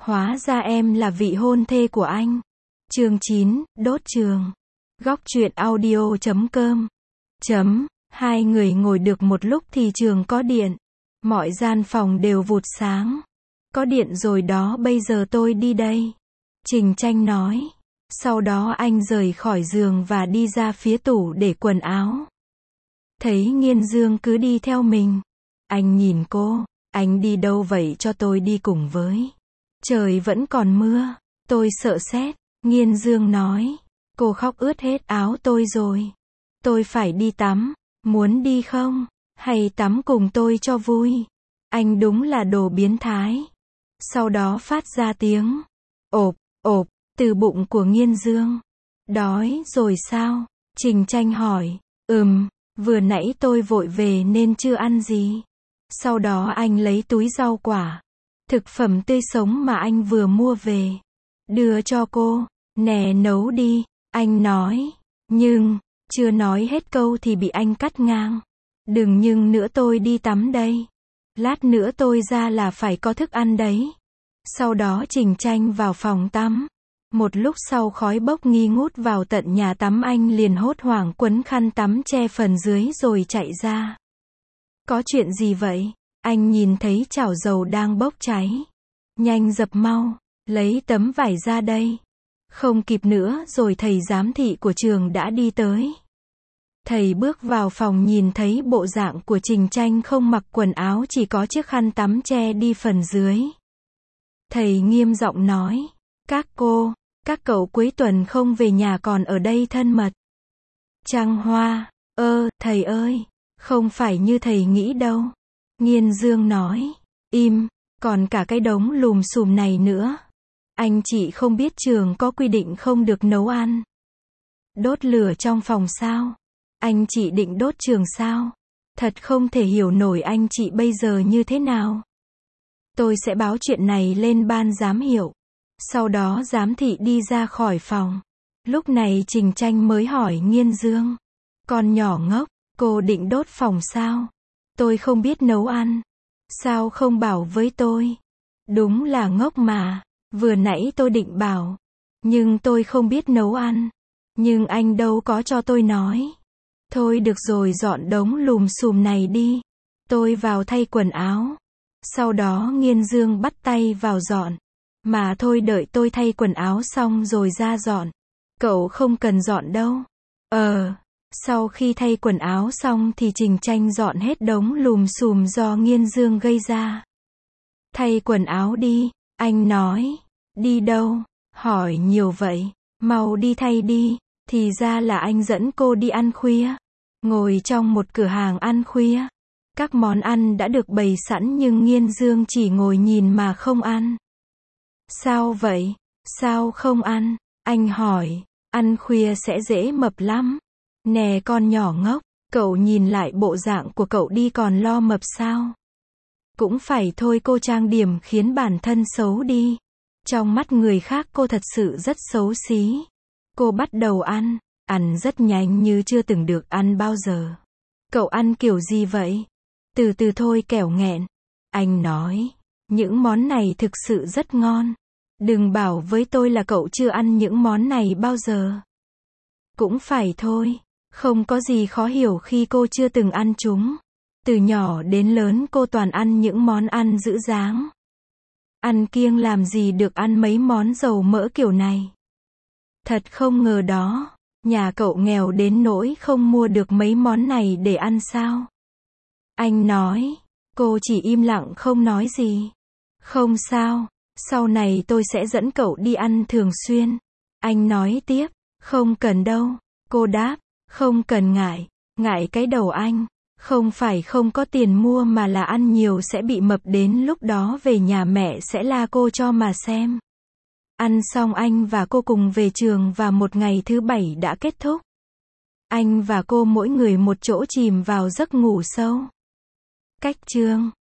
Hóa ra em là vị hôn thê của anh. Chương 9, đốt trường. Góc truyện audio.com. Hai người ngồi được một lúc thì trường có điện. Mọi gian phòng đều vụt sáng. Có điện rồi đó, bây giờ tôi đi đây. Trình Tranh nói. Sau đó anh rời khỏi giường và đi ra phía tủ để quần áo. Thấy Nghiên Dương cứ đi theo mình. Anh nhìn cô. Anh đi đâu vậy, cho tôi đi cùng với. Trời vẫn còn mưa. Tôi sợ sét. Nghiên Dương nói. Cô khóc ướt hết áo tôi rồi. Tôi phải đi tắm. Muốn đi không? Hay tắm cùng tôi cho vui? Anh đúng là đồ biến thái. Sau đó phát ra tiếng ộp, ộp, từ bụng của Nghiên Dương. Đói rồi sao? Trình Tranh hỏi. Vừa nãy tôi vội về nên chưa ăn gì. Sau đó anh lấy túi rau quả, thực phẩm tươi sống mà anh vừa mua về. Đưa cho cô. Nè, nấu đi. Anh nói. Nhưng, chưa nói hết câu thì bị anh cắt ngang. Đừng nhưng nữa, tôi đi tắm đây. Lát nữa tôi ra là phải có thức ăn đấy. Sau đó Trình Tranh vào phòng tắm. Một lúc sau khói bốc nghi ngút vào tận nhà tắm, anh liền hốt hoảng quấn khăn tắm che phần dưới rồi chạy ra. Có chuyện gì vậy? Anh nhìn thấy chảo dầu đang bốc cháy. Nhanh dập mau, lấy tấm vải ra đây. Không kịp nữa rồi, thầy giám thị của trường đã đi tới. Thầy bước vào phòng nhìn thấy bộ dạng của Trình Tranh không mặc quần áo, chỉ có chiếc khăn tắm che đi phần dưới. Thầy nghiêm giọng nói. Các cậu cuối tuần không về nhà còn ở đây thân mật. Trăng Hoa, thầy ơi, không phải như thầy nghĩ đâu. Nghiên Dương nói. Im, còn cả cái đống lùm xùm này nữa. Anh chị không biết trường có quy định không được nấu ăn. Đốt lửa trong phòng sao? Anh chị định đốt trường sao? Thật không thể hiểu nổi anh chị bây giờ như thế nào. Tôi sẽ báo chuyện này lên ban giám hiệu. Sau đó giám thị đi ra khỏi phòng. Lúc này Trình Tranh mới hỏi Nghiên Dương. Con nhỏ ngốc, cô định đốt phòng sao? Tôi không biết nấu ăn. Sao không bảo với tôi? Đúng là ngốc mà. Vừa nãy tôi định bảo. Nhưng tôi không biết nấu ăn. Nhưng anh đâu có cho tôi nói. Thôi được rồi, dọn đống lùm xùm này đi. Tôi vào thay quần áo. Sau đó Nghiên Dương bắt tay vào dọn. Mà thôi, đợi tôi thay quần áo xong rồi ra dọn. Cậu không cần dọn đâu. Sau khi thay quần áo xong thì Trình Tranh dọn hết đống lùm xùm do Nghiên Dương gây ra. Thay quần áo đi, anh nói. Đi đâu? Hỏi nhiều vậy. Mau đi thay đi. Thì ra là anh dẫn cô đi ăn khuya. Ngồi trong một cửa hàng ăn khuya. Các món ăn đã được bày sẵn nhưng Nghiên Dương chỉ ngồi nhìn mà không ăn. Sao vậy? Sao không ăn? Anh hỏi. Ăn khuya sẽ dễ mập lắm. Nè con nhỏ ngốc, cậu nhìn lại bộ dạng của cậu đi, còn lo mập sao? Cũng phải thôi, cô trang điểm khiến bản thân xấu đi. Trong mắt người khác cô thật sự rất xấu xí. Cô bắt đầu ăn rất nhanh như chưa từng được ăn bao giờ. Cậu ăn kiểu gì vậy? Từ từ thôi, kẻo nghẹn. Anh nói. Những món này thực sự rất ngon. Đừng bảo với tôi là cậu chưa ăn những món này bao giờ. Cũng phải thôi. Không có gì khó hiểu khi cô chưa từng ăn chúng. Từ nhỏ đến lớn cô toàn ăn những món ăn giữ dáng. Ăn kiêng làm gì được ăn mấy món dầu mỡ kiểu này. Thật không ngờ đó. Nhà cậu nghèo đến nỗi không mua được mấy món này để ăn sao? Anh nói. Cô chỉ im lặng không nói gì. Không sao. Sau này tôi sẽ dẫn cậu đi ăn thường xuyên. Anh nói tiếp. Không cần đâu. Cô đáp. Không cần ngại. Ngại cái đầu anh. Không phải không có tiền mua mà là ăn nhiều sẽ bị mập, đến lúc đó về nhà mẹ sẽ la cô cho mà xem. Ăn xong anh và cô cùng về trường và một ngày thứ bảy đã kết thúc. Anh và cô mỗi người một chỗ chìm vào giấc ngủ sâu. Cách chương